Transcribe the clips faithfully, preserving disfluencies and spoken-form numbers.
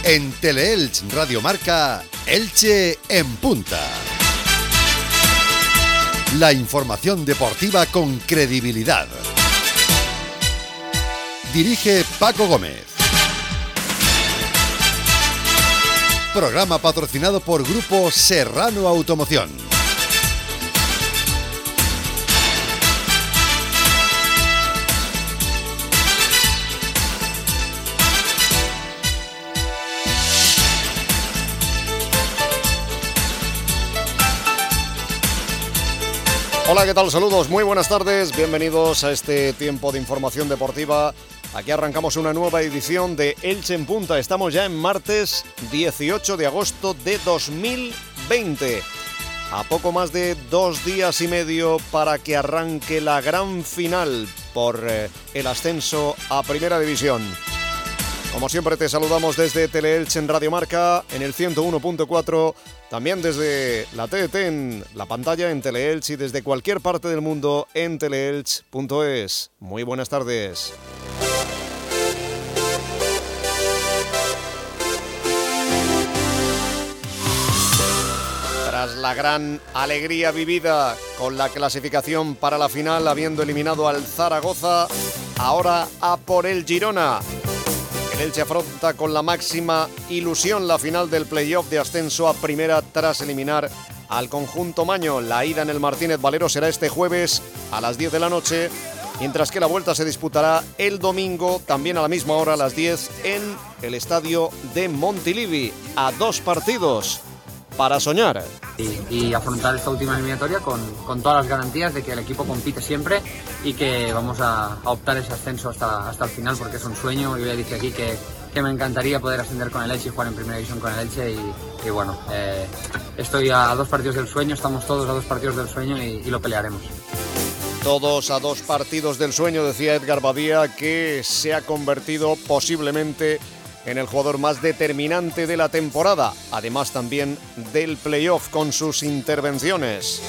En Teleelch Radio Marca, Elche en punta. La información deportiva con credibilidad. Dirige Paco Gómez. Programa patrocinado por Grupo Serrano Automoción. Hola, ¿qué tal? Saludos, muy buenas tardes, bienvenidos a este tiempo de información deportiva. Aquí arrancamos una nueva edición de Elche en Punta. Estamos ya en martes dieciocho de agosto de dos mil veinte. A poco más de dos días y medio para que arranque la gran final por eh, el ascenso a Primera División. Como siempre te saludamos desde Teleelch en Radio Marca, en el ciento uno punto cuatro, también desde la T D T en la pantalla en Teleelch y desde cualquier parte del mundo en teleelch punto es. Muy buenas tardes. Tras la gran alegría vivida con la clasificación para la final, habiendo eliminado al Zaragoza, ahora a por el Girona. El Elche afronta con la máxima ilusión la final del playoff de ascenso a Primera tras eliminar al conjunto maño. La ida en el Martínez Valero será este jueves a las diez de la noche, mientras que la vuelta se disputará el domingo, también a la misma hora, a las diez, en el estadio de Montilivi. A dos partidos para soñar. Y, y afrontar esta última eliminatoria con, con todas las garantías de que el equipo compite siempre y que vamos a, a optar ese ascenso hasta, hasta el final, porque es un sueño. Yo ya dije aquí que, que me encantaría poder ascender con el Elche y jugar en Primera División con el Elche y, y bueno, eh, estoy a, a dos partidos del sueño, estamos todos a dos partidos del sueño y, y lo pelearemos. Todos a dos partidos del sueño, decía Edgar Badía, que se ha convertido posiblemente en el jugador más determinante de la temporada, además también del playoff con sus intervenciones.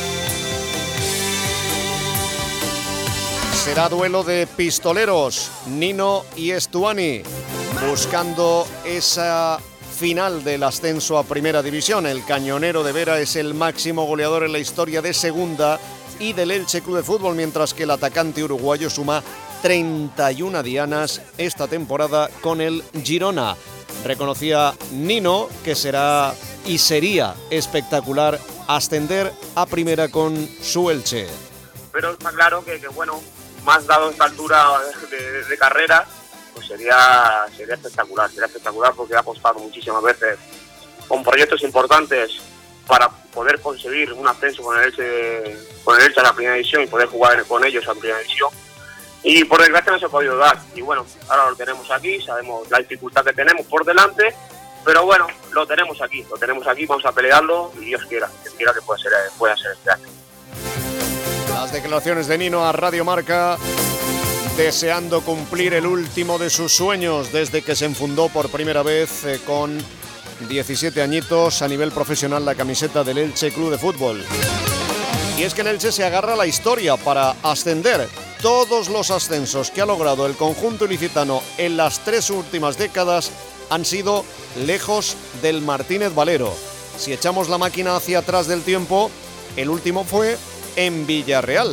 Será duelo de pistoleros, Nino y Estuani, buscando esa final del ascenso a Primera División. El cañonero de Vera es el máximo goleador en la historia de Segunda y del Elche Club de Fútbol, mientras que el atacante uruguayo suma treinta y una dianas esta temporada con el Girona. Reconocía Nino que será y sería espectacular ascender a Primera con su Elche. Pero está claro que, que bueno, más dado esta altura de, de, de carrera, pues sería, sería espectacular, sería espectacular porque he apostado muchísimas veces con proyectos importantes para poder conseguir un ascenso con el Elche, con el Elche a la Primera División y poder jugar con ellos a Primera División. Y por desgracia no se ha podido dar. Y bueno, ahora lo tenemos aquí, sabemos la dificultad que tenemos por delante, pero bueno, lo tenemos aquí, lo tenemos aquí, vamos a pelearlo y Dios quiera, Dios quiera que pueda ser, pueda ser este año. Las declaraciones de Nino a Radio Marca, deseando cumplir el último de sus sueños desde que se enfundó por primera vez eh, con diecisiete añitos a nivel profesional la camiseta del Elche Club de Fútbol. Y es que el Elche se agarra a la historia para ascender. Todos los ascensos que ha logrado el conjunto ilicitano en las tres últimas décadas han sido lejos del Martínez Valero. Si echamos la máquina hacia atrás del tiempo, el último fue en Villarreal,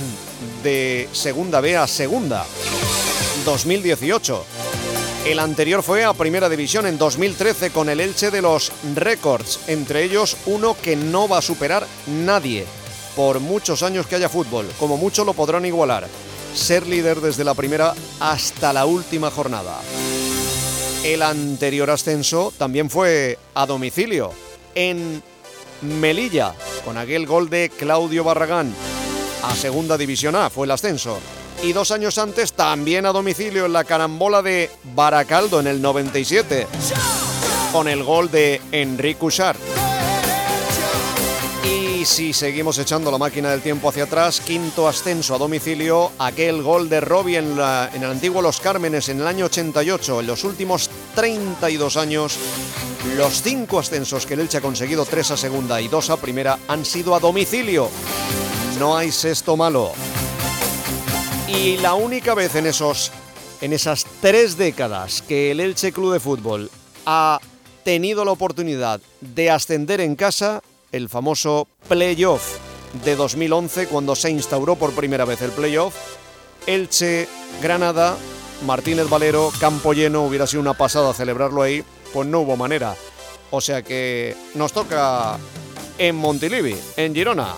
de Segunda B a Segunda, dos mil dieciocho. El anterior fue a Primera División en dos mil trece con el Elche de los récords, entre ellos uno que no va a superar nadie. Por muchos años que haya fútbol, como mucho lo podrán igualar, ser líder desde la primera hasta la última jornada. El anterior ascenso también fue a domicilio, en Melilla, con aquel gol de Claudio Barragán. A Segunda División A fue el ascenso. Y dos años antes también a domicilio en la carambola de Baracaldo en el noventa y siete, con el gol de Enric Cuixart. Y si seguimos echando la máquina del tiempo hacia atrás, quinto ascenso a domicilio, aquel gol de Robbie en, la, en el antiguo Los Cármenes en el año ochenta y ocho. En los últimos treinta y dos años, los cinco ascensos que el Elche ha conseguido, tres a Segunda y dos a Primera, han sido a domicilio. No hay sexto malo. Y la única vez en esos, en esas tres décadas que el Elche Club de Fútbol ha tenido la oportunidad de ascender en casa, el famoso playoff de dos mil once, cuando se instauró por primera vez el playoff. Elche, Granada, Martínez Valero, campo lleno, hubiera sido una pasada celebrarlo ahí, pues no hubo manera. O sea que nos toca en Montilivi, en Girona.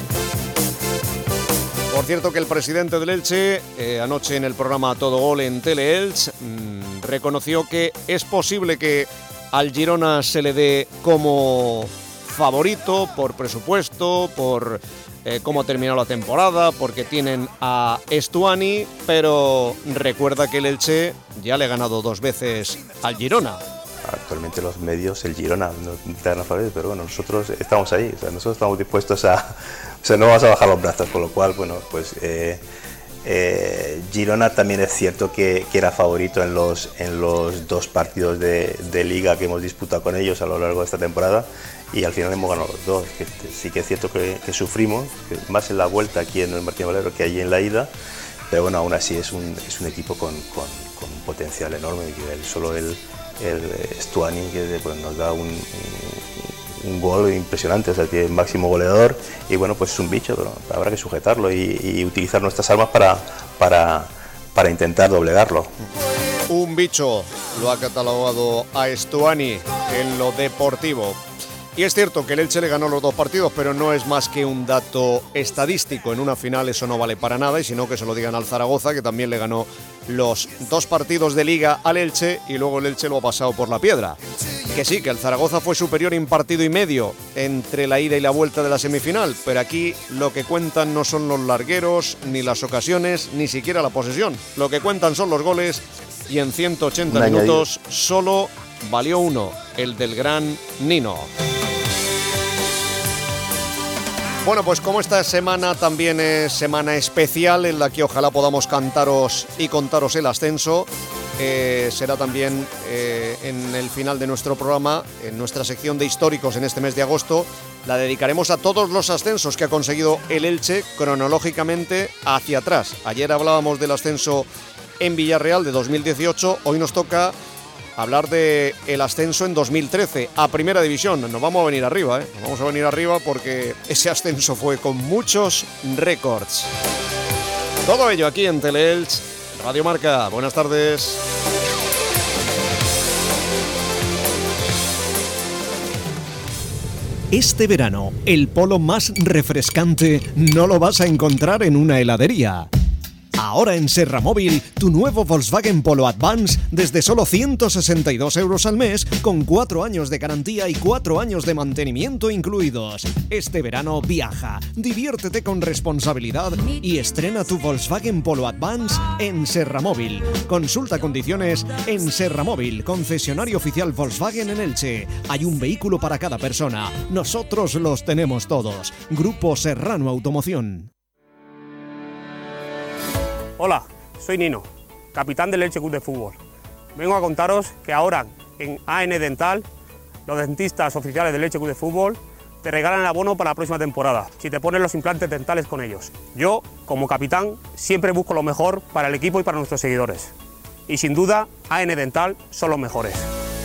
Por cierto que el presidente del Elche, eh, anoche en el programa Todo Gol en Teleelch, mmm, reconoció que es posible que al Girona se le dé como favorito por presupuesto, por eh, cómo ha terminado la temporada, porque tienen a Estuani, pero recuerda que el Elche ya le ha ganado dos veces al Girona. Actualmente los medios, el Girona, no te dan a favor, pero bueno, nosotros estamos ahí, o sea, nosotros estamos dispuestos a, o sea, no vamos a bajar los brazos, con lo cual, bueno, pues eh, eh, Girona también es cierto que, que era favorito en los, en los dos partidos de, de Liga que hemos disputado con ellos a lo largo de esta temporada, y al final hemos ganado los dos, que sí que es cierto que, que sufrimos, que más en la vuelta aquí en el Martínez Valero que allí en la ida, pero bueno, aún así es un, es un equipo con, con, con un potencial enorme, que el, solo el el Estuani, que pues, nos da un, un, un gol impresionante, o sea, tiene el máximo goleador, y bueno, pues es un bicho, pero habrá que sujetarlo y, y utilizar nuestras armas para, para, para intentar doblegarlo. Un bicho, lo ha catalogado a Estuani en lo deportivo. Y es cierto que el Elche le ganó los dos partidos, pero no es más que un dato estadístico. En una final eso no vale para nada, y sino que se lo digan al Zaragoza, que también le ganó los dos partidos de Liga al Elche, y luego el Elche lo ha pasado por la piedra. Que sí, que el Zaragoza fue superior en partido y medio entre la ida y la vuelta de la semifinal, pero aquí lo que cuentan no son los largueros, ni las ocasiones, ni siquiera la posesión. Lo que cuentan son los goles, y en ciento ochenta minutos solo valió uno, el del gran Nino. Bueno, pues como esta semana también es semana especial en la que ojalá podamos cantaros y contaros el ascenso, eh, será también eh, en el final de nuestro programa, en nuestra sección de históricos en este mes de agosto, la dedicaremos a todos los ascensos que ha conseguido el Elche cronológicamente hacia atrás. Ayer hablábamos del ascenso en Villarreal de dos mil dieciocho, hoy nos toca hablar de el ascenso en dos mil trece a Primera División. Nos vamos a venir arriba, ¿eh? Nos vamos a venir arriba porque ese ascenso fue con muchos récords. Todo ello aquí en Teleelch, Radio Marca. Buenas tardes. Este verano, el polo más refrescante no lo vas a encontrar en una heladería. Ahora en Serra Móvil, tu nuevo Volkswagen Polo Advance desde solo ciento sesenta y dos euros al mes, con cuatro años de garantía y cuatro años de mantenimiento incluidos. Este verano viaja, diviértete con responsabilidad y estrena tu Volkswagen Polo Advance en Serra Móvil. Consulta condiciones en Serra Móvil, concesionario oficial Volkswagen en Elche. Hay un vehículo para cada persona. Nosotros los tenemos todos. Grupo Serrano Automoción. Hola, soy Nino, capitán del Elche Club de Fútbol. Vengo a contaros que ahora en A N Dental, los dentistas oficiales del Elche Club de Fútbol, te regalan el abono para la próxima temporada, si te pones los implantes dentales con ellos. Yo, como capitán, siempre busco lo mejor para el equipo y para nuestros seguidores. Y sin duda, A N Dental son los mejores.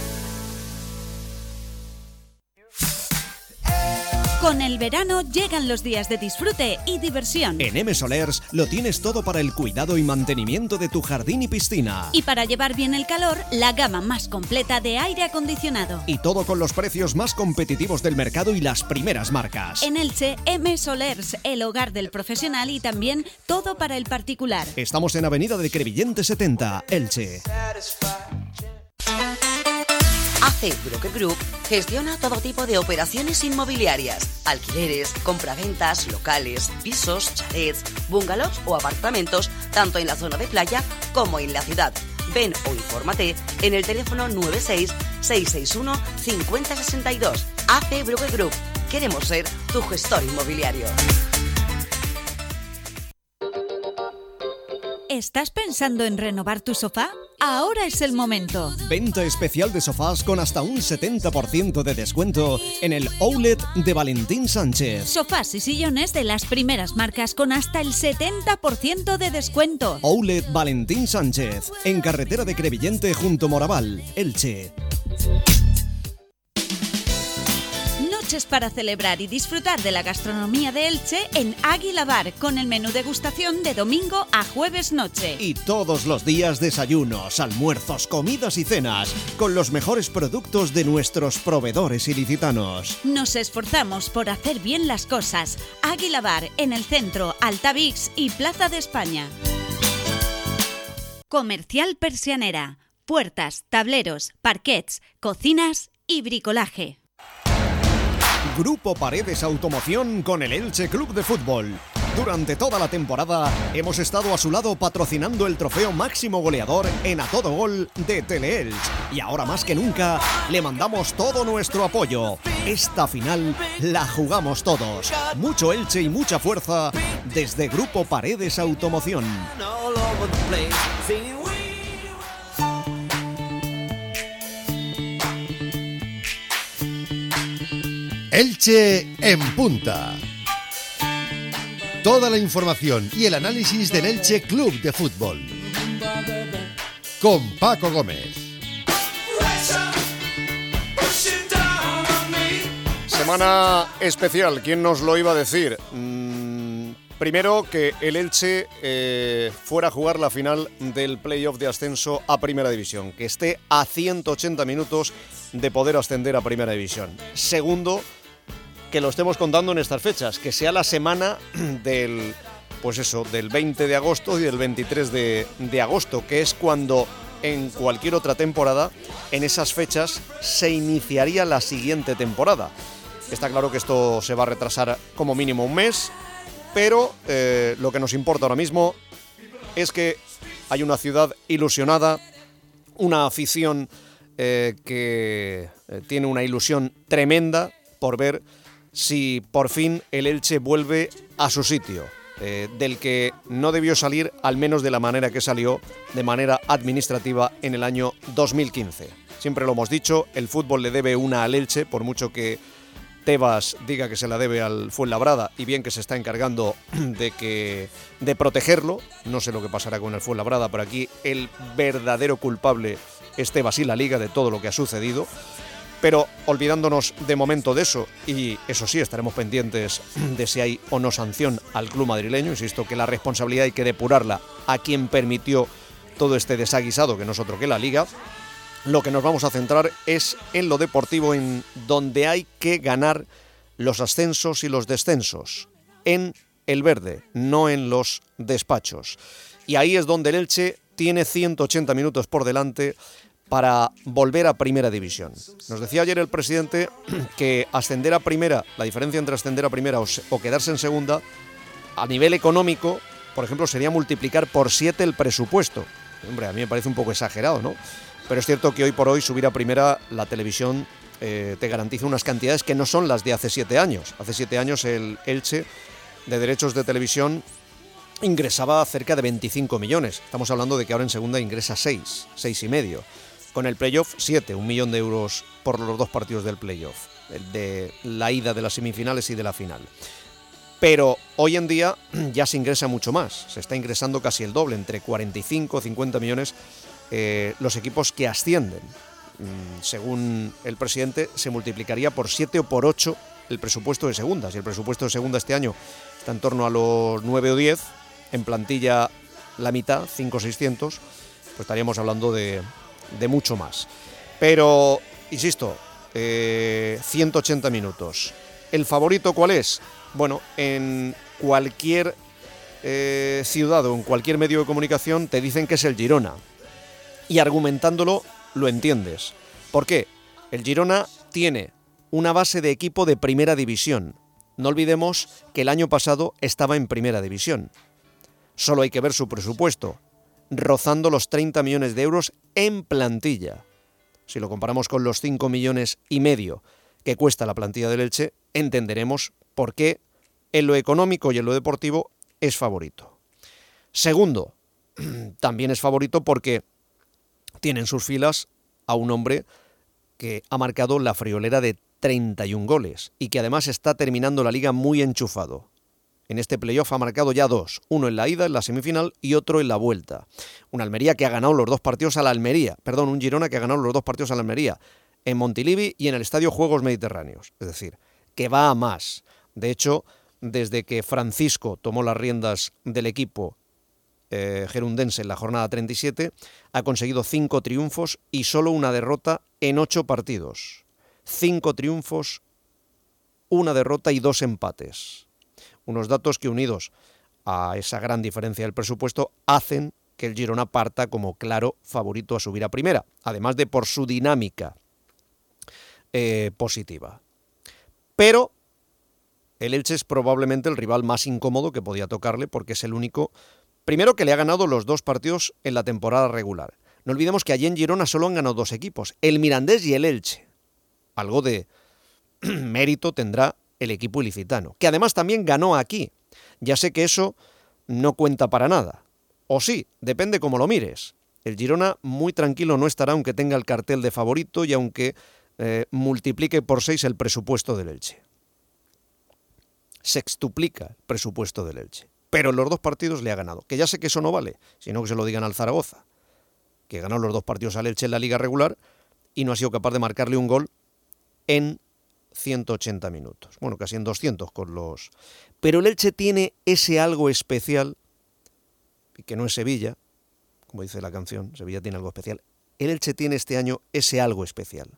Con el verano llegan los días de disfrute y diversión. En M Solers lo tienes todo para el cuidado y mantenimiento de tu jardín y piscina. Y para llevar bien el calor, la gama más completa de aire acondicionado. Y todo con los precios más competitivos del mercado y las primeras marcas. En Elche, M Solers, el hogar del profesional y también todo para el particular. Estamos en Avenida de Crevillente setenta, Elche. A C Broker Group gestiona todo tipo de operaciones inmobiliarias, alquileres, compraventas, locales, pisos, chalets, bungalows o apartamentos, tanto en la zona de playa como en la ciudad. Ven o infórmate en el teléfono nueve seis, seis seis uno, cinco cero seis dos. A C Broker Group. Queremos ser tu gestor inmobiliario. ¿Estás pensando en renovar tu sofá? Ahora es el momento. Venta especial de sofás con hasta un setenta por ciento de descuento en el Outlet de Valentín Sánchez. Sofás y sillones de las primeras marcas con hasta el setenta por ciento de descuento. Outlet Valentín Sánchez, en carretera de Crevillente junto Moraval, Elche. Noches para celebrar y disfrutar de la gastronomía de Elche en Águila Bar, con el menú degustación de domingo a jueves noche. Y todos los días desayunos, almuerzos, comidas y cenas, con los mejores productos de nuestros proveedores ilicitanos. Nos esforzamos por hacer bien las cosas. Águila Bar, en el centro, Altavix y Plaza de España. Comercial Persianera. Puertas, tableros, parquets, cocinas y bricolaje. Grupo Paredes Automoción con el Elche Club de Fútbol. Durante toda la temporada hemos estado a su lado patrocinando el trofeo máximo goleador en A Todo Gol de Teleelch. Y ahora más que nunca le mandamos todo nuestro apoyo. Esta final la jugamos todos. Mucho Elche y mucha fuerza desde Grupo Paredes Automoción. Elche en punta. Toda la información y el análisis del Elche Club de Fútbol. Con Paco Gómez. Semana especial, ¿quién nos lo iba a decir? Mm, primero que el Elche eh, fuera a jugar la final del playoff de ascenso a Primera División, que esté a ciento ochenta minutos de poder ascender a Primera División. Segundo, que lo estemos contando en estas fechas, que sea la semana del, pues eso, del veinte de agosto y del veintitrés de, de agosto, que es cuando en cualquier otra temporada, en esas fechas, se iniciaría la siguiente temporada. Está claro que esto se va a retrasar como mínimo un mes, pero eh, lo que nos importa ahora mismo es que hay una ciudad ilusionada, una afición eh, que eh, tiene una ilusión tremenda por ver si por fin el Elche vuelve a su sitio, eh, del que no debió salir, al menos de la manera que salió, de manera administrativa en el año dos mil quince. Siempre lo hemos dicho, el fútbol le debe una al Elche, por mucho que Tebas diga que se la debe al Fuenlabrada, y bien que se está encargando de, que, de protegerlo. No sé lo que pasará con el Fuenlabrada, pero aquí el verdadero culpable es Tebas y la Liga de todo lo que ha sucedido. Pero olvidándonos de momento de eso, y eso sí, estaremos pendientes de si hay o no sanción al club madrileño. Insisto que la responsabilidad hay que depurarla a quien permitió todo este desaguisado, que no es otro que la Liga. Lo que nos vamos a centrar es en lo deportivo, en donde hay que ganar los ascensos y los descensos, en el verde, no en los despachos. Y ahí es donde el Elche tiene ciento ochenta minutos por delante para volver a Primera División. Nos decía ayer el presidente que ascender a Primera, la diferencia entre ascender a Primera o, o quedarse en Segunda, a nivel económico, por ejemplo, sería multiplicar por siete el presupuesto. Hombre, a mí me parece un poco exagerado, ¿no? Pero es cierto que hoy por hoy subir a Primera, la televisión eh, te garantiza unas cantidades que no son las de hace siete años. Hace siete años el Elche, de derechos de televisión, ingresaba cerca de veinticinco millones. Estamos hablando de que ahora en Segunda ingresa seis, seis y medio. Con el playoff, siete, un millón de euros por los dos partidos del playoff, el de la ida de las semifinales y de la final. Pero hoy en día ya se ingresa mucho más, se está ingresando casi el doble, entre cuarenta y cinco, cincuenta millones eh, los equipos que ascienden. Mm, según el presidente, se multiplicaría por siete o por ocho el presupuesto de Segunda. Si el presupuesto de Segunda este año está en torno a los nueve o diez, en plantilla la mitad, cinco o seiscientos, pues estaríamos hablando de... de mucho más. Pero, insisto, eh, ciento ochenta minutos. ¿El favorito cuál es? Bueno, en cualquier eh, ciudad o en cualquier medio de comunicación te dicen que es el Girona. Y argumentándolo lo entiendes. ¿Por qué? El Girona tiene una base de equipo de Primera División. No olvidemos que el año pasado estaba en Primera División. Solo hay que ver su presupuesto, rozando los treinta millones de euros en plantilla. Si lo comparamos con los cinco millones y medio que cuesta la plantilla del Elche, entenderemos por qué en lo económico y en lo deportivo es favorito. Segundo, también es favorito porque tiene en sus filas a un hombre que ha marcado la friolera de treinta y un goles y que además está terminando la liga muy enchufado. En este playoff ha marcado ya dos, uno en la ida, en la semifinal, y otro en la vuelta. Un Almería que ha ganado los dos partidos a la Almería, perdón, un Girona que ha ganado los dos partidos a la Almería. en Montilivi y en el Estadio Juegos Mediterráneos. Es decir, que va a más. De hecho, desde que Francisco tomó las riendas del equipo eh, gerundense en la jornada treinta y siete, ha conseguido cinco triunfos y solo una derrota en ocho partidos. Cinco triunfos, una derrota y dos empates. Unos datos que, unidos a esa gran diferencia del presupuesto, hacen que el Girona parta como claro favorito a subir a primera, además de por su dinámica eh, positiva. Pero el Elche es probablemente el rival más incómodo que podía tocarle, porque es el único, primero, que le ha ganado los dos partidos en la temporada regular. No olvidemos que allí en Girona solo han ganado dos equipos, el Mirandés y el Elche. Algo de mérito tendrá el equipo ilicitano, que además también ganó aquí. Ya sé que eso no cuenta para nada. O sí, depende cómo lo mires. El Girona muy tranquilo no estará, aunque tenga el cartel de favorito y aunque eh, multiplique por seis el presupuesto del Elche. Sextuplica el presupuesto del Elche. Pero en los dos partidos le ha ganado. Que ya sé que eso no vale, sino que se lo digan al Zaragoza, que ganó los dos partidos al Elche en la liga regular y no ha sido capaz de marcarle un gol en ciento ochenta minutos. Bueno, casi en doscientos con los... Pero el Elche tiene ese algo especial, y que no es Sevilla, como dice la canción, Sevilla tiene algo especial. El Elche tiene este año ese algo especial.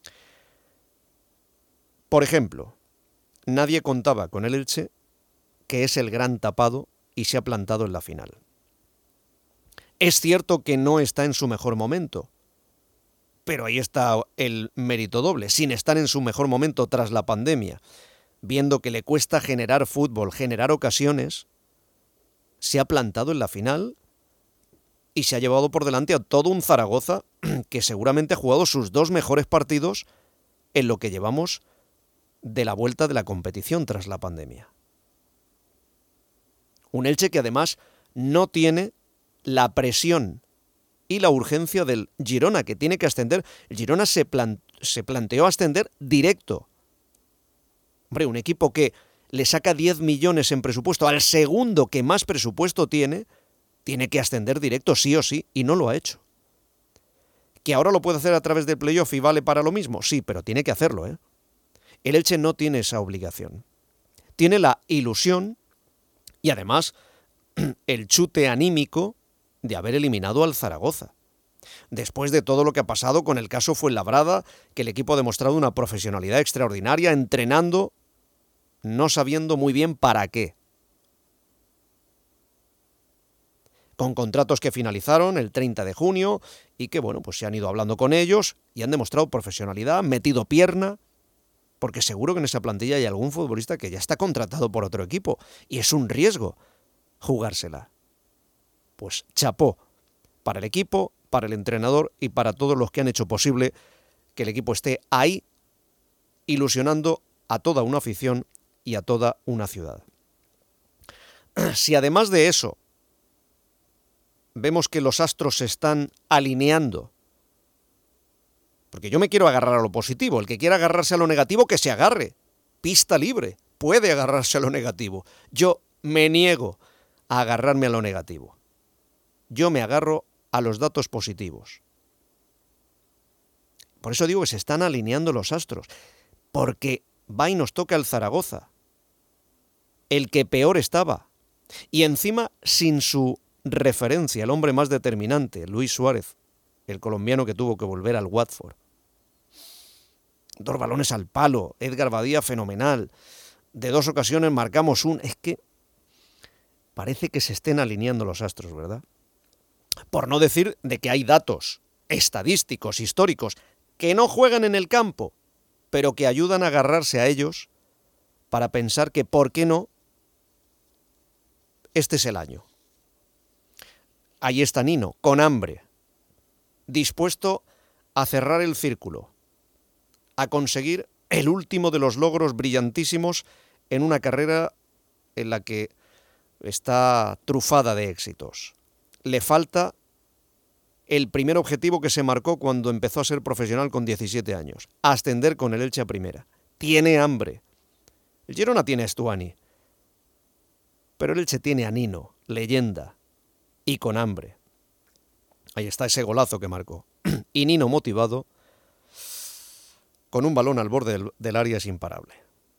Por ejemplo, nadie contaba con el Elche, que es el gran tapado y se ha plantado en la final. Es cierto que no está en su mejor momento, pero ahí está el mérito doble, sin estar en su mejor momento tras la pandemia, viendo que le cuesta generar fútbol, generar ocasiones, se ha plantado en la final y se ha llevado por delante a todo un Zaragoza que seguramente ha jugado sus dos mejores partidos en lo que llevamos de la vuelta de la competición tras la pandemia. Un Elche que además no tiene la presión y la urgencia del Girona, que tiene que ascender. El Girona se, plan- se planteó ascender directo. Hombre, un equipo que le saca diez millones en presupuesto al segundo que más presupuesto tiene, tiene que ascender directo sí o sí, y no lo ha hecho. ¿Que ahora lo puede hacer a través del playoff y vale para lo mismo? Sí, pero tiene que hacerlo, ¿eh? El Elche no tiene esa obligación. Tiene la ilusión y además el chute anímico de haber eliminado al Zaragoza. Después de todo lo que ha pasado con el caso Fuenlabrada, que el equipo ha demostrado una profesionalidad extraordinaria, entrenando, no sabiendo muy bien para qué. Con contratos que finalizaron el treinta de junio y que, bueno, pues se han ido hablando con ellos y han demostrado profesionalidad, han metido pierna, porque seguro que en esa plantilla hay algún futbolista que ya está contratado por otro equipo y es un riesgo jugársela. Pues chapó para el equipo, para el entrenador y para todos los que han hecho posible que el equipo esté ahí, ilusionando a toda una afición y a toda una ciudad. Si además de eso vemos que los astros se están alineando, porque yo me quiero agarrar a lo positivo, el que quiera agarrarse a lo negativo, que se agarre, pista libre, puede agarrarse a lo negativo. Yo me niego a agarrarme a lo negativo. Yo me agarro a los datos positivos. Por eso digo que se están alineando los astros, porque va y nos toca el Zaragoza, el que peor estaba, y encima sin su referencia, el hombre más determinante, Luis Suárez, el colombiano que tuvo que volver al Watford. Dos balones al palo, Edgar Badía fenomenal, de dos ocasiones marcamos un... Es que parece que se estén alineando los astros, ¿verdad? Por no decir de que hay datos estadísticos, históricos, que no juegan en el campo, pero que ayudan a agarrarse a ellos para pensar que, ¿por qué no? Este es el año. Ahí está Nino, con hambre, dispuesto a cerrar el círculo, a conseguir el último de los logros brillantísimos en una carrera en la que está trufada de éxitos. Le falta el primer objetivo que se marcó cuando empezó a ser profesional con diecisiete años, ascender con el Elche a primera. Tiene hambre. El Girona tiene a Estuani, pero el Elche tiene a Nino, leyenda, y con hambre. Ahí está ese golazo que marcó. Y Nino motivado, con un balón al borde del, del área es imparable.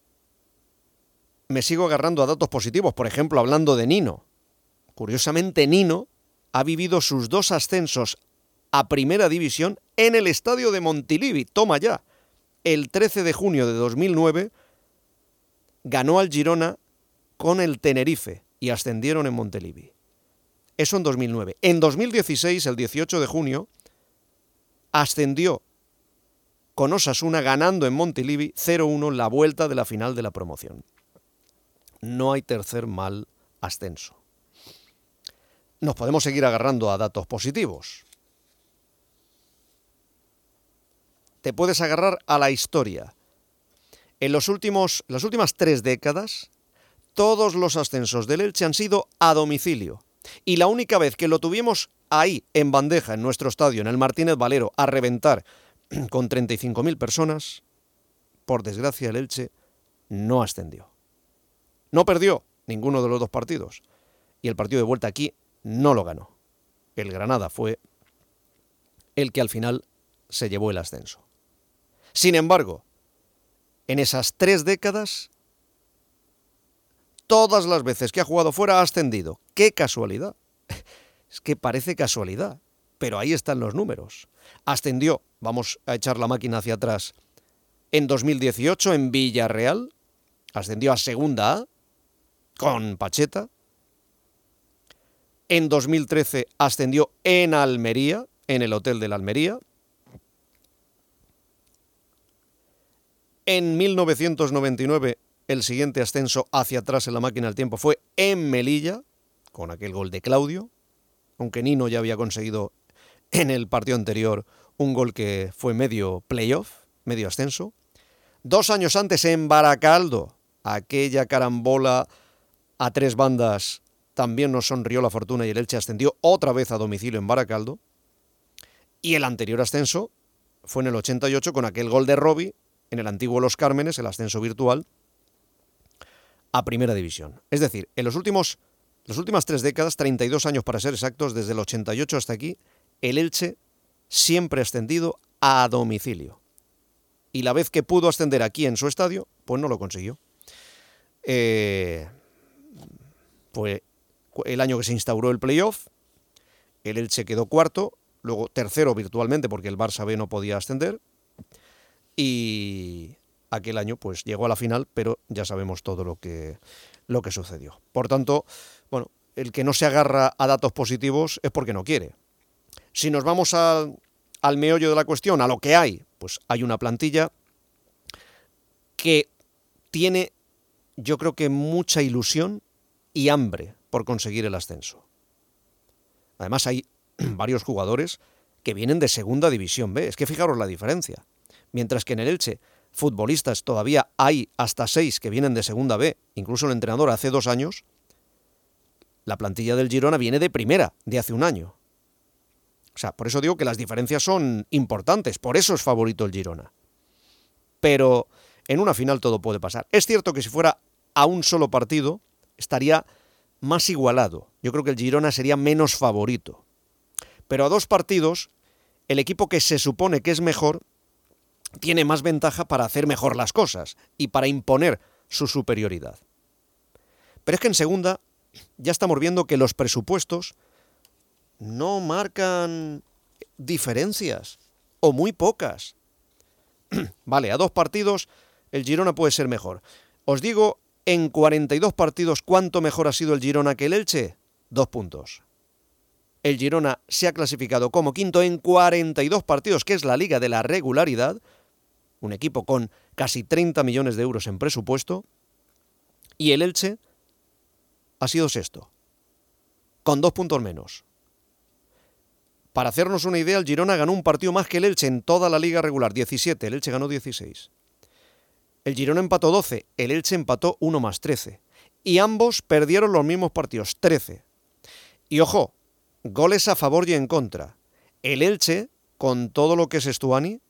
Me sigo agarrando a datos positivos, por ejemplo, hablando de Nino. Curiosamente, Nino ha vivido sus dos ascensos a Primera División en el estadio de Montilivi. Toma ya. El trece de junio de dos mil nueve ganó al Girona con el Tenerife y ascendieron en Montilivi. Eso en dos mil nueve. En dos mil dieciséis, el dieciocho de junio, ascendió con Osasuna ganando en Montilivi cero uno la vuelta de la final de la promoción. No hay tercer mal ascenso. Nos podemos seguir agarrando a datos positivos. Te puedes agarrar a la historia. En los últimos, las últimas tres décadas, todos los ascensos del Elche han sido a domicilio. Y la única vez que lo tuvimos ahí, en bandeja, en nuestro estadio, en el Martínez Valero, a reventar con treinta y cinco mil personas, por desgracia el Elche no ascendió. No perdió ninguno de los dos partidos. Y el partido de vuelta aquí no lo ganó. El Granada fue el que al final se llevó el ascenso. Sin embargo, en esas tres décadas, todas las veces que ha jugado fuera ha ascendido. ¡Qué casualidad! Es que parece casualidad, pero ahí están los números. Ascendió, vamos a echar la máquina hacia atrás, en dos mil dieciocho en Villarreal, ascendió a Segunda A, con Pacheta. En dos mil trece ascendió en Almería, en el Hotel de la Almería. En mil novecientos noventa y nueve, el siguiente ascenso hacia atrás en la máquina del tiempo fue en Melilla, con aquel gol de Claudio, aunque Nino ya había conseguido en el partido anterior un gol que fue medio playoff, medio ascenso. Dos años antes en Baracaldo, aquella carambola a tres bandas también nos sonrió la fortuna y el Elche ascendió otra vez a domicilio en Baracaldo. Y el anterior ascenso fue en el ochenta y ocho con aquel gol de Robbie en el antiguo Los Cármenes, el ascenso virtual, a Primera División. Es decir, en los últimos, las últimas tres décadas, treinta y dos años para ser exactos, desde el ochenta y ocho hasta aquí, el Elche siempre ha ascendido a domicilio. Y la vez que pudo ascender aquí en su estadio, pues no lo consiguió. Eh, fue el año que se instauró el playoff, el Elche quedó cuarto, luego tercero virtualmente porque el Barça B no podía ascender, y aquel año pues llegó a la final, pero ya sabemos todo lo que, lo que sucedió. Por tanto, bueno, el que no se agarra a datos positivos es porque no quiere. Si nos vamos a, al meollo de la cuestión, a lo que hay, pues hay una plantilla que tiene, yo creo que mucha ilusión y hambre por conseguir el ascenso. Además hay varios jugadores que vienen de Segunda División B. Es que fijaros la diferencia. Mientras que en el Elche, futbolistas todavía hay hasta seis que vienen de Segunda B, incluso el entrenador hace dos años, la plantilla del Girona viene de Primera, de hace un año. O sea, por eso digo que las diferencias son importantes, por eso es favorito el Girona. Pero en una final todo puede pasar. Es cierto que si fuera a un solo partido, estaría más igualado. Yo creo que el Girona sería menos favorito. Pero a dos partidos, el equipo que se supone que es mejor tiene más ventaja para hacer mejor las cosas y para imponer su superioridad. Pero es que en segunda ya estamos viendo que los presupuestos no marcan diferencias, o muy pocas. Vale, a dos partidos el Girona puede ser mejor. Os digo, en cuarenta y dos partidos, ¿cuánto mejor ha sido el Girona que el Elche? Dos puntos. El Girona se ha clasificado como quinto en cuarenta y dos partidos, que es la liga de la regularidad, un equipo con casi treinta millones de euros en presupuesto, y el Elche ha sido sexto, con dos puntos menos. Para hacernos una idea, el Girona ganó un partido más que el Elche en toda la liga regular, diecisiete, el Elche ganó dieciséis. El Girona empató doce, el Elche empató uno más, trece. Y ambos perdieron los mismos partidos, trece. Y ojo, goles a favor y en contra. El Elche, con todo lo que es Estuani,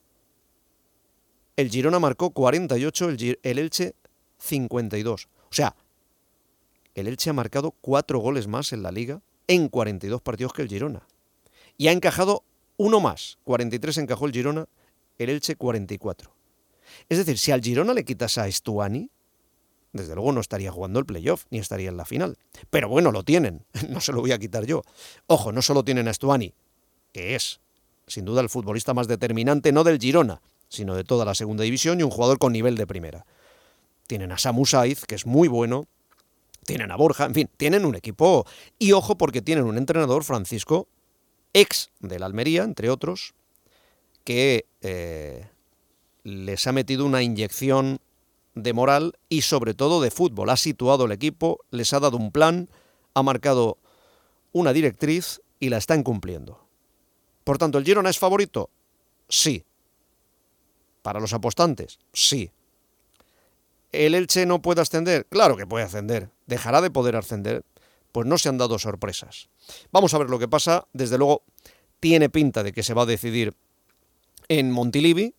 el Girona marcó cuarenta y ocho, el, Gir- el Elche cincuenta y dos. O sea, el Elche ha marcado cuatro goles más en la liga en cuarenta y dos partidos que el Girona. Y ha encajado uno más. cuarenta y tres encajó el Girona el Elche cuarenta y cuatro. Es decir, si al Girona le quitas a Estuani, desde luego no estaría jugando el playoff, ni estaría en la final. Pero bueno, lo tienen, no se lo voy a quitar yo. Ojo, no solo tienen a Estuani, que es, sin duda, el futbolista más determinante, no del Girona, sino de toda la segunda división y un jugador con nivel de primera. Tienen a Samu Saiz, que es muy bueno, tienen a Borja, en fin, tienen un equipo. Y ojo, porque tienen un entrenador, Francisco, ex del Almería, entre otros, que eh, les ha metido una inyección de moral y sobre todo de fútbol. Ha situado el equipo, les ha dado un plan, ha marcado una directriz y la están cumpliendo. Por tanto, ¿el Girona es favorito? Sí. ¿Para los apostantes? Sí. ¿El Elche no puede ascender? Claro que puede ascender. ¿Dejará de poder ascender? Pues no se han dado sorpresas. Vamos a ver lo que pasa. Desde luego, tiene pinta de que se va a decidir en Montilivi,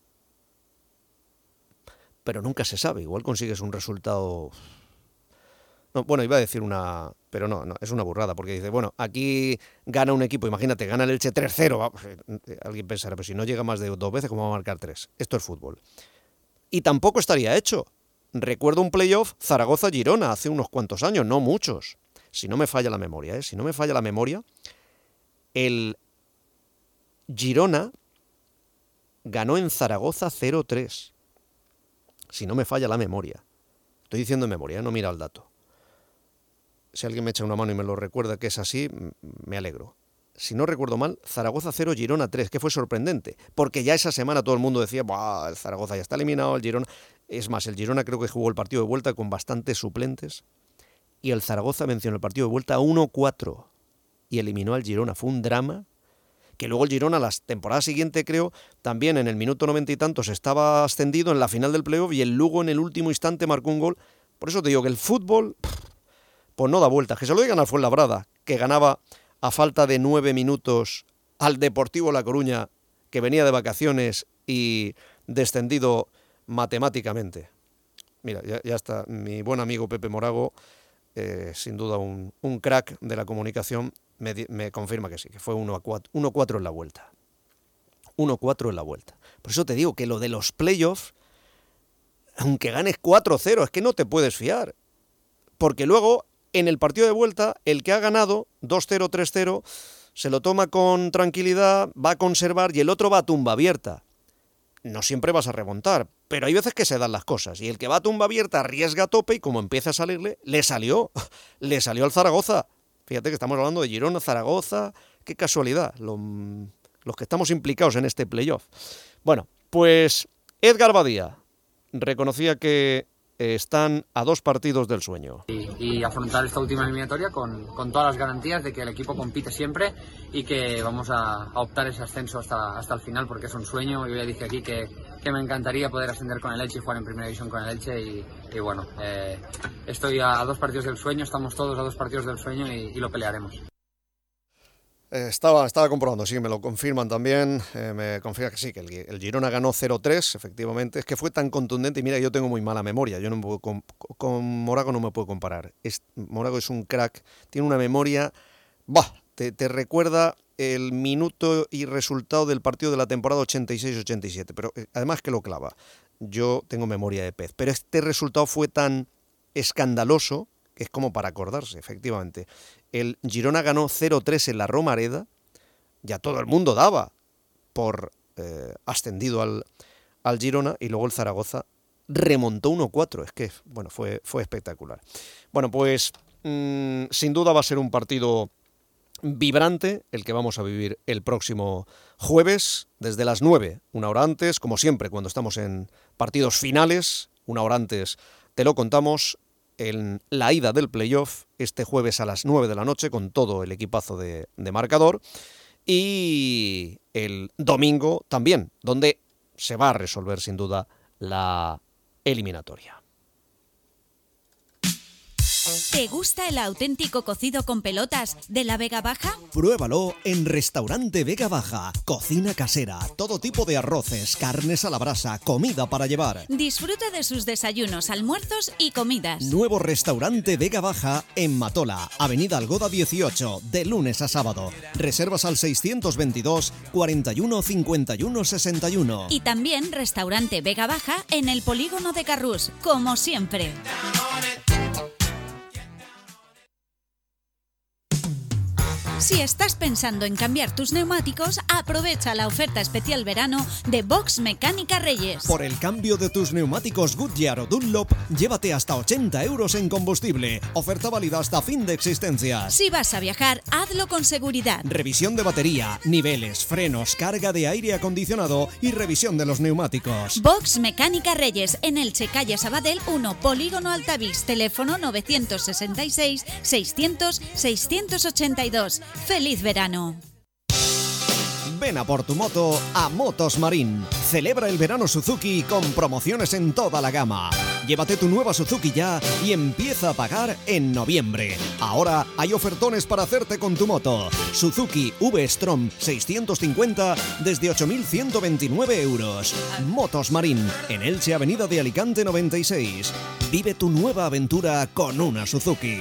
pero nunca se sabe, igual consigues un resultado. No, bueno, iba a decir una, pero no, no, es una burrada, porque dice, bueno, aquí gana un equipo, imagínate, gana el Elche tres cero, alguien pensará, pero si no llega más de dos veces, ¿cómo va a marcar tres? Esto es fútbol. Y tampoco estaría hecho. Recuerdo un playoff Zaragoza-Girona hace unos cuantos años, no muchos, si no me falla la memoria, ¿eh? Si no me falla la memoria, el Girona ganó en Zaragoza cero tres. Si no me falla la memoria. Estoy diciendo en memoria, no mira el dato. Si alguien me echa una mano y me lo recuerda que es así, me alegro. Si no recuerdo mal, Zaragoza cero, Girona tres, que fue sorprendente, porque ya esa semana todo el mundo decía, ¡buah! El Zaragoza ya está eliminado, el Girona. Es más, el Girona creo que jugó el partido de vuelta con bastantes suplentes, y el Zaragoza venció en el partido de vuelta uno cuatro, y eliminó al Girona. Fue un drama, que luego el Girona la temporada siguiente, creo, también en el minuto noventa y tantos estaba ascendido en la final del playoff, y el Lugo en el último instante marcó un gol. Por eso te digo que el fútbol, pues no da vueltas. Que se lo digan al Fuenlabrada, que ganaba a falta de nueve minutos al Deportivo La Coruña, que venía de vacaciones y descendido matemáticamente. Mira, ya, ya está, mi buen amigo Pepe Morago, eh, sin duda un, un crack de la comunicación, me, me confirma que sí, que fue uno cuatro en la vuelta. uno cuatro en la vuelta. Por eso te digo que lo de los playoffs, aunque ganes cuatro cero, es que no te puedes fiar. Porque luego, en el partido de vuelta, el que ha ganado dos cero, tres cero, se lo toma con tranquilidad, va a conservar, y el otro va a tumba abierta. No siempre vas a remontar, pero hay veces que se dan las cosas, y el que va a tumba abierta arriesga a tope, y como empieza a salirle, le salió, le salió al Zaragoza. Fíjate que estamos hablando de Girona, Zaragoza, qué casualidad, lo, los que estamos implicados en este playoff. Bueno, pues Edgar Badía reconocía que están a dos partidos del sueño. Y, y afrontar esta última eliminatoria con, con todas las garantías de que el equipo compite siempre y que vamos a, a optar ese ascenso hasta, hasta el final, porque es un sueño. Yo ya dije aquí que, que me encantaría poder ascender con el Elche y jugar en primera división con el Elche, y, y bueno, eh, estoy a, a dos partidos del sueño, estamos todos a dos partidos del sueño y, y lo pelearemos. Estaba, estaba comprobando, sí, me lo confirman también, eh, me confirma que sí, que el, el Girona ganó cero tres, efectivamente. Es que fue tan contundente, y mira, yo tengo muy mala memoria, yo no me puedo, con, con Morago no me puedo comparar. Es, Morago es un crack, tiene una memoria, bah, te, te recuerda el minuto y resultado del partido de la temporada ochenta y seis ochenta y siete, pero eh, además que lo clava. Yo tengo memoria de pez, pero este resultado fue tan escandaloso que es como para acordarse, efectivamente. El Girona ganó cero tres en la Romareda, ya todo el mundo daba por eh, ascendido al, al Girona, y luego el Zaragoza remontó uno cuatro, es que bueno, fue, fue espectacular. Bueno, pues mmm, sin duda va a ser un partido vibrante el que vamos a vivir el próximo jueves, desde las nueve, una hora antes, como siempre cuando estamos en partidos finales, una hora antes te lo contamos, en la ida del playoff este jueves a las nueve de la noche con todo el equipazo de, de marcador, y el domingo también, donde se va a resolver sin duda la eliminatoria. ¿Te gusta el auténtico cocido con pelotas de la Vega Baja? Pruébalo en Restaurante Vega Baja. Cocina casera, todo tipo de arroces, carnes a la brasa, comida para llevar. Disfruta de sus desayunos, almuerzos y comidas. Nuevo Restaurante Vega Baja en Matola, Avenida Algoda dieciocho, de lunes a sábado. Reservas al seiscientos veintidós, cuarenta y uno, cincuenta y uno, sesenta y uno. Y también Restaurante Vega Baja en el Polígono de Carrús, como siempre. Si estás pensando en cambiar tus neumáticos, aprovecha la oferta especial verano de Box Mecánica Reyes. Por el cambio de tus neumáticos Goodyear o Dunlop, llévate hasta ochenta euros en combustible. Oferta válida hasta fin de existencias. Si vas a viajar, hazlo con seguridad. Revisión de batería, niveles, frenos, carga de aire acondicionado y revisión de los neumáticos. Box Mecánica Reyes, en Elche, calle Sabadell uno, Polígono Altavix, teléfono novecientos sesenta y seis, seiscientos, seiscientos ochenta y dos. ¡Feliz verano! Ven a por tu moto a Motos Marín. Celebra el verano Suzuki con promociones en toda la gama. Llévate tu nueva Suzuki ya y empieza a pagar en noviembre. Ahora hay ofertones para hacerte con tu moto. Suzuki V-Strom seiscientos cincuenta desde ocho mil ciento veintinueve euros. Motos Marín, en Elche, Avenida de Alicante noventa y seis. Vive tu nueva aventura con una Suzuki.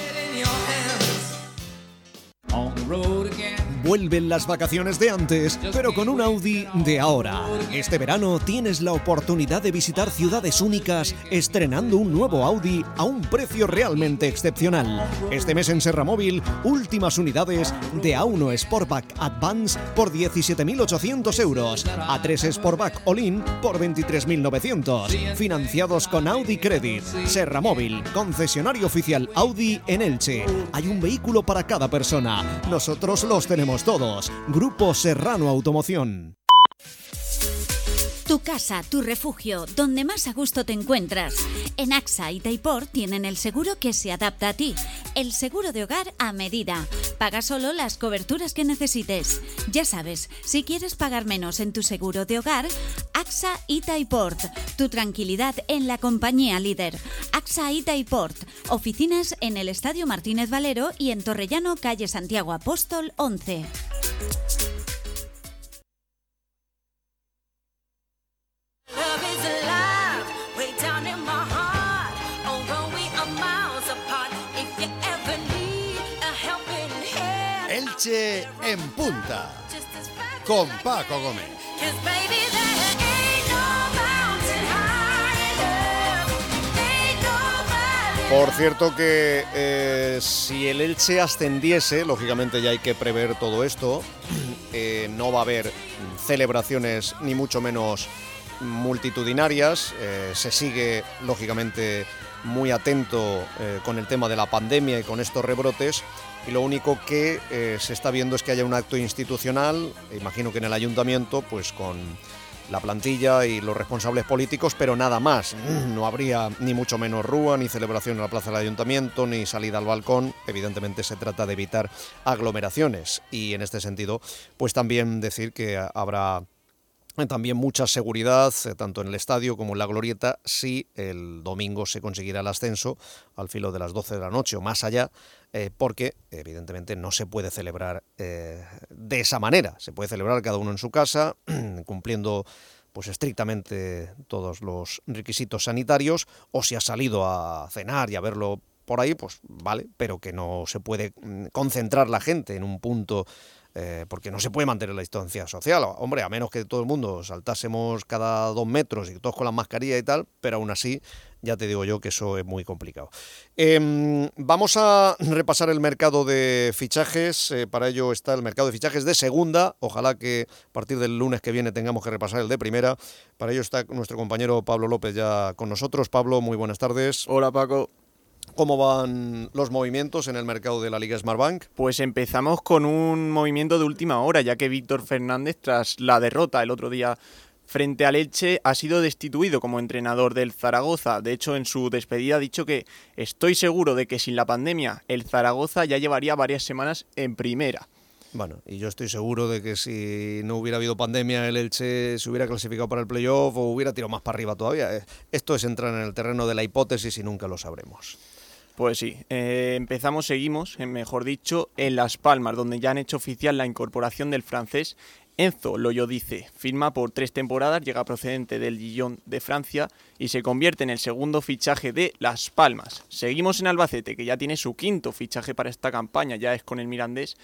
Vuelven las vacaciones de antes, pero con un Audi de ahora. Este verano tienes la oportunidad de visitar ciudades únicas estrenando un nuevo Audi a un precio realmente excepcional. Este mes en Serramóvil, últimas unidades de A uno Sportback Advance por diecisiete mil ochocientos euros, A tres Sportback All-in por veintitrés mil novecientos. Financiados con Audi Credit. Serramóvil, concesionario oficial Audi en Elche. Hay un vehículo para cada persona. Nosotros los tenemos todos. Grupo Serrano Automoción. Tu casa, tu refugio, donde más a gusto te encuentras. En AXA y Taipor tienen el seguro que se adapta a ti. El seguro de hogar a medida. Paga solo las coberturas que necesites. Ya sabes, si quieres pagar menos en tu seguro de hogar, AXA y Taiport. Tu tranquilidad en la compañía líder. AXA y Taiport. Oficinas en el Estadio Martínez Valero y en Torrellano, calle Santiago Apóstol once. Elche en punta, con Paco Gómez. Por cierto que eh, si el Elche ascendiese, lógicamente ya hay que prever todo esto, eh, no va a haber celebraciones ni mucho menos multitudinarias, eh, se sigue lógicamente muy atento eh, con el tema de la pandemia y con estos rebrotes, y lo único que eh, se está viendo es que haya un acto institucional, imagino que en el ayuntamiento, pues con la plantilla y los responsables políticos, pero nada más. No habría ni mucho menos rúa, ni celebración en la plaza del ayuntamiento, ni salida al balcón. Evidentemente se trata de evitar aglomeraciones, y en este sentido, pues también decir que habrá también mucha seguridad, tanto en el estadio como en la glorieta, si el domingo se conseguirá el ascenso al filo de las doce de la noche o más allá, eh, porque evidentemente no se puede celebrar eh, de esa manera. Se puede celebrar cada uno en su casa, cumpliendo pues estrictamente todos los requisitos sanitarios, o si ha salido a cenar y a verlo por ahí, pues vale, pero que no se puede concentrar la gente en un punto, Eh, porque no se puede mantener la distancia social. Hombre, a menos que todo el mundo saltásemos cada dos metros y todos con la mascarilla y tal, pero aún así, ya te digo yo que eso es muy complicado. Eh, vamos a repasar el mercado de fichajes. Eh, para ello está el mercado de fichajes de segunda. Ojalá que a partir del lunes que viene tengamos que repasar el de primera. Para ello está nuestro compañero Pablo López ya con nosotros. Pablo, muy buenas tardes. Hola, Paco. ¿Cómo van los movimientos en el mercado de la Liga Smartbank? Pues empezamos con un movimiento de última hora, ya que Víctor Fernández, tras la derrota el otro día frente al Elche, ha sido destituido como entrenador del Zaragoza. De hecho, en su despedida ha dicho que estoy seguro de que sin la pandemia el Zaragoza ya llevaría varias semanas en primera. Bueno, y yo estoy seguro de que si no hubiera habido pandemia, el Elche se hubiera clasificado para el playoff o hubiera tirado más para arriba todavía. Esto es entrar en el terreno de la hipótesis y nunca lo sabremos. Pues sí, eh, empezamos, seguimos, eh, mejor dicho, en Las Palmas, donde ya han hecho oficial la incorporación del francés Enzo Loyodice. Firma por tres temporadas, llega procedente del Lyon de Francia y se convierte en el segundo fichaje de Las Palmas. Seguimos en Albacete, que ya tiene su quinto fichaje para esta campaña, ya es con el Mirandés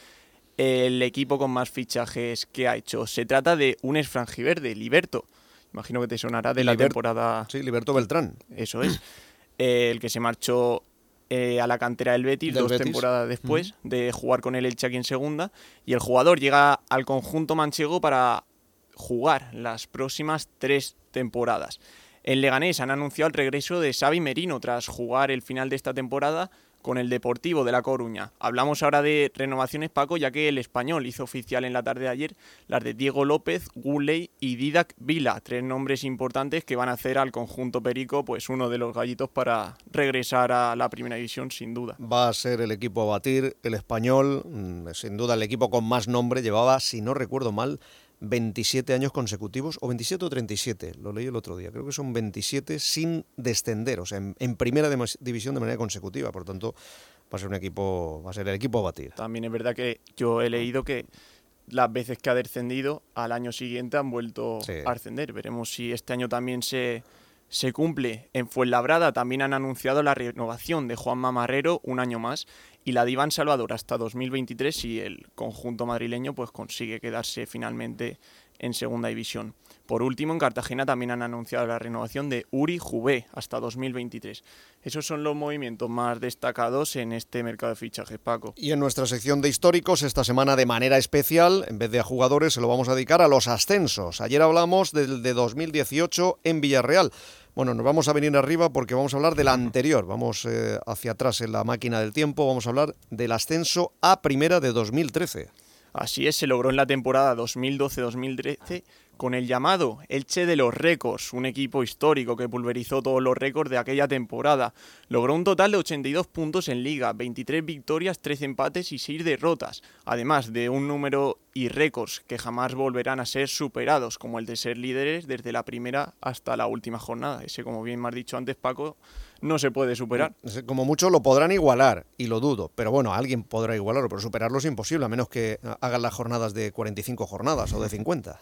el equipo con más fichajes que ha hecho. Se trata de un exfranjiverde, Liberto. Imagino que te sonará de la Liber- temporada... Sí, Liberto Beltrán. Eso es. Eh, el que se marchó eh, a la cantera del Betis Del dos Betis. temporadas después Uh-huh. de jugar con el Elche aquí en segunda. Y el jugador llega al conjunto manchego para jugar las próximas tres temporadas. En Leganés han anunciado el regreso de Xavi Merino tras jugar el final de esta temporada con el Deportivo de La Coruña. Hablamos ahora de renovaciones, Paco, ya que el Español hizo oficial en la tarde de ayer las de Diego López, Guley y Didac Vila, tres nombres importantes que van a hacer al conjunto perico pues uno de los gallitos para regresar a la primera división, sin duda. Va a ser el equipo a batir, el Español, mm, sin duda el equipo con más nombre, llevaba, si no recuerdo mal, veintisiete años consecutivos, o veintisiete o treinta y siete, lo leí el otro día, creo que son veintisiete sin descender, o sea, en, en primera de- división de manera consecutiva, por tanto, va a ser un equipo, va a ser el equipo a batir. También es verdad que yo he leído que las veces que ha descendido, al año siguiente han vuelto Sí. a ascender. Veremos si este año también se, se cumple. En Fuenlabrada también han anunciado la renovación de Juanma Marrero un año más y la de Iván Salvador hasta dos mil veintitrés si el conjunto madrileño pues consigue quedarse finalmente en segunda división. Por último, en Cartagena también han anunciado la renovación de Uri Jubé hasta dos mil veintitrés. Esos son los movimientos más destacados en este mercado de fichajes, Paco. Y en nuestra sección de históricos, esta semana de manera especial, en vez de a jugadores, se lo vamos a dedicar a los ascensos. Ayer hablamos del de dos mil dieciocho en Villarreal. Bueno, nos vamos a venir arriba porque vamos a hablar del anterior. Vamos eh, hacia atrás en la máquina del tiempo. Vamos a hablar del ascenso a primera de dos mil trece. Así es, se logró en la temporada dos mil doce dos mil trece con el llamado Elche de los Récords, un equipo histórico que pulverizó todos los récords de aquella temporada. Logró un total de ochenta y dos puntos en Liga, veintitrés victorias, trece empates y seis derrotas, además de un número y récords que jamás volverán a ser superados, como el de ser líderes desde la primera hasta la última jornada. Ese, como bien me has dicho antes, Paco, no se puede superar. Como mucho lo podrán igualar, y lo dudo, pero bueno, alguien podrá igualarlo, pero superarlo es imposible, a menos que hagan las jornadas de cuarenta y cinco jornadas o de cincuenta.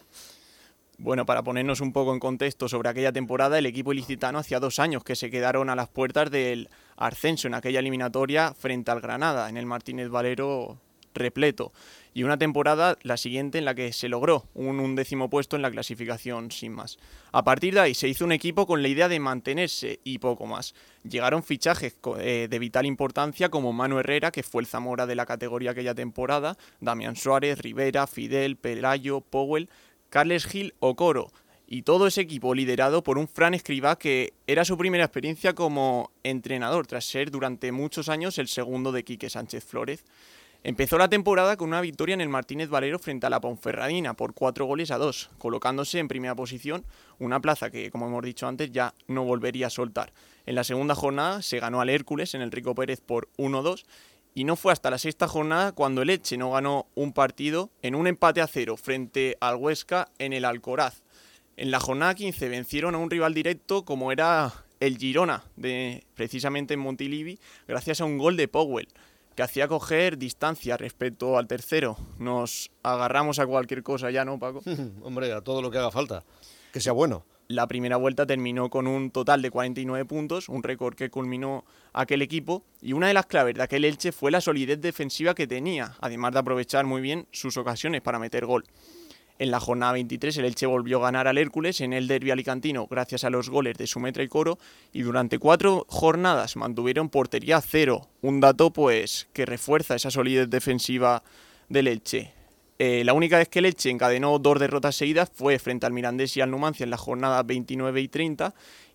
Bueno, para ponernos un poco en contexto sobre aquella temporada, el equipo ilicitano hacía dos años que se quedaron a las puertas del ascenso en aquella eliminatoria frente al Granada, en el Martínez Valero repleto. Y una temporada, la siguiente, en la que se logró un undécimo puesto en la clasificación sin más. A partir de ahí se hizo un equipo con la idea de mantenerse y poco más. Llegaron fichajes eh, de vital importancia como Manu Herrera, que fue el Zamora de la categoría aquella temporada, Damián Suárez, Rivera, Fidel, Pelayo, Powell, Carles Gil o Coro, y todo ese equipo liderado por un Fran Escribá que era su primera experiencia como entrenador, tras ser durante muchos años el segundo de Quique Sánchez Flórez. Empezó la temporada con una victoria en el Martínez Valero frente a la Ponferradina por cuatro goles a dos, colocándose en primera posición, una plaza que, como hemos dicho antes, ya no volvería a soltar. En la segunda jornada se ganó al Hércules en el Rico Pérez por uno dos, y no fue hasta la sexta jornada cuando el Elche no ganó un partido en un empate a cero frente al Huesca en el Alcoraz. En la jornada quince vencieron a un rival directo como era el Girona, de, precisamente en Montilivi, gracias a un gol de Powell, que hacía coger distancia respecto al tercero. Nos agarramos a cualquier cosa ya, ¿no, Paco? Hombre, a todo lo que haga falta, que sea bueno. La primera vuelta terminó con un total de cuarenta y nueve puntos, un récord que culminó aquel equipo, y una de las claves de aquel Elche fue la solidez defensiva que tenía, además de aprovechar muy bien sus ocasiones para meter gol. En la jornada veintitrés el Elche volvió a ganar al Hércules en el derbi alicantino gracias a los goles de Sumetra y Coro, y durante cuatro jornadas mantuvieron portería cero, un dato pues que refuerza esa solidez defensiva del Elche. Eh, la única vez que el Elche encadenó dos derrotas seguidas fue frente al Mirandés y al Numancia en la jornada veintinueve y treinta,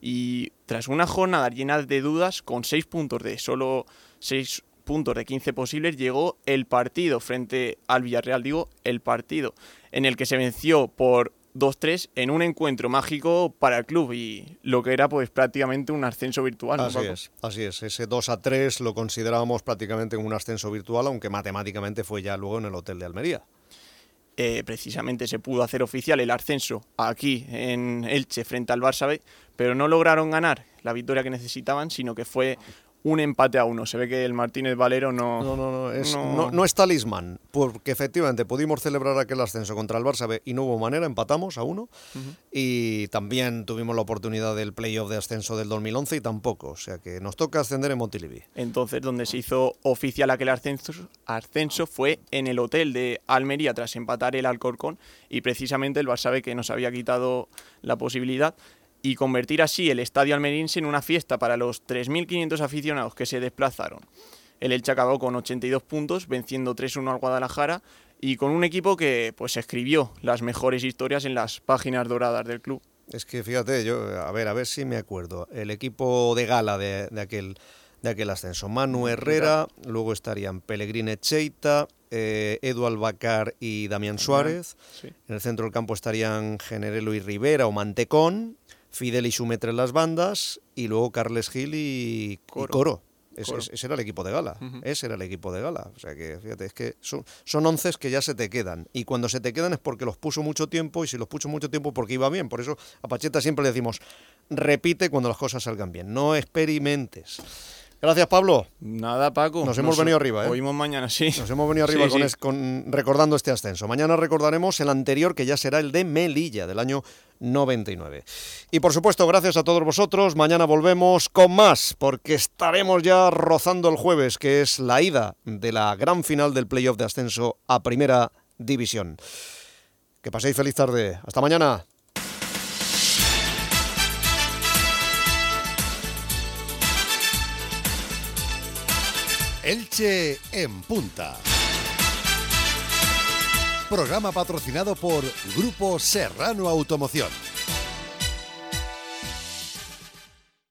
y tras una jornada llena de dudas, con seis puntos de solo seis puntos de quince posibles, llegó el partido frente al Villarreal, digo, el partido, en el que se venció por dos tres en un encuentro mágico para el club y lo que era pues prácticamente un ascenso virtual, ¿no, Así Paco? es, así es. Ese dos a tres lo considerábamos prácticamente un ascenso virtual, aunque matemáticamente fue ya luego en el hotel de Almería. Eh, precisamente se pudo hacer oficial el ascenso aquí en Elche frente al Barça B, pero no lograron ganar la victoria que necesitaban, sino que fue un empate a uno. Se ve que el Martínez Valero no... No, no, no, es, no... no, no es talismán, porque efectivamente pudimos celebrar aquel ascenso contra el Barça B y no hubo manera, empatamos a uno, uh-huh. y también tuvimos la oportunidad del playoff de ascenso del dos mil once y tampoco, o sea que nos toca ascender en Montilivi. Entonces, donde se hizo oficial aquel ascenso, ascenso fue en el hotel de Almería tras empatar el Alcorcón, y precisamente el Barça B, que nos había quitado la posibilidad, y convertir así el estadio almeriense en una fiesta para los tres mil quinientos aficionados que se desplazaron. El Elche acabó con ochenta y dos puntos, venciendo tres uno al Guadalajara, y con un equipo que pues escribió las mejores historias en las páginas doradas del club. Es que fíjate, yo a ver, a ver si me acuerdo. El equipo de gala de, de aquel de aquel ascenso. Manu Herrera, luego estarían Pellegrini Echeita, eh, Edu Albacar y Damián Suárez. Sí. En el centro del campo estarían Generelo y Rivera o Mantecón, Fidel y Sumetre en las bandas, y luego Carles Gil y Coro. Y Coro. Es, es, ese era el equipo de gala, uh-huh. ese era el equipo de gala. O sea que, fíjate, es que son, son once que ya se te quedan. Y cuando se te quedan es porque los puso mucho tiempo, y si los puso mucho tiempo porque iba bien. Por eso a Pacheta siempre le decimos, repite cuando las cosas salgan bien, no experimentes. Gracias, Pablo. Nada, Paco. Nos hemos Nos venido arriba, ¿eh? Oímos mañana, sí. Nos hemos venido arriba sí, con, sí. Es, con recordando este ascenso. Mañana recordaremos el anterior, que ya será el de Melilla, del año noventa y nueve. Y por supuesto, gracias a todos vosotros. Mañana volvemos con más, porque estaremos ya rozando el jueves, que es la ida de la gran final del playoff de ascenso a Primera División. Que paséis feliz tarde. Hasta mañana. Elche en Punta. Programa patrocinado por Grupo Serrano Automoción.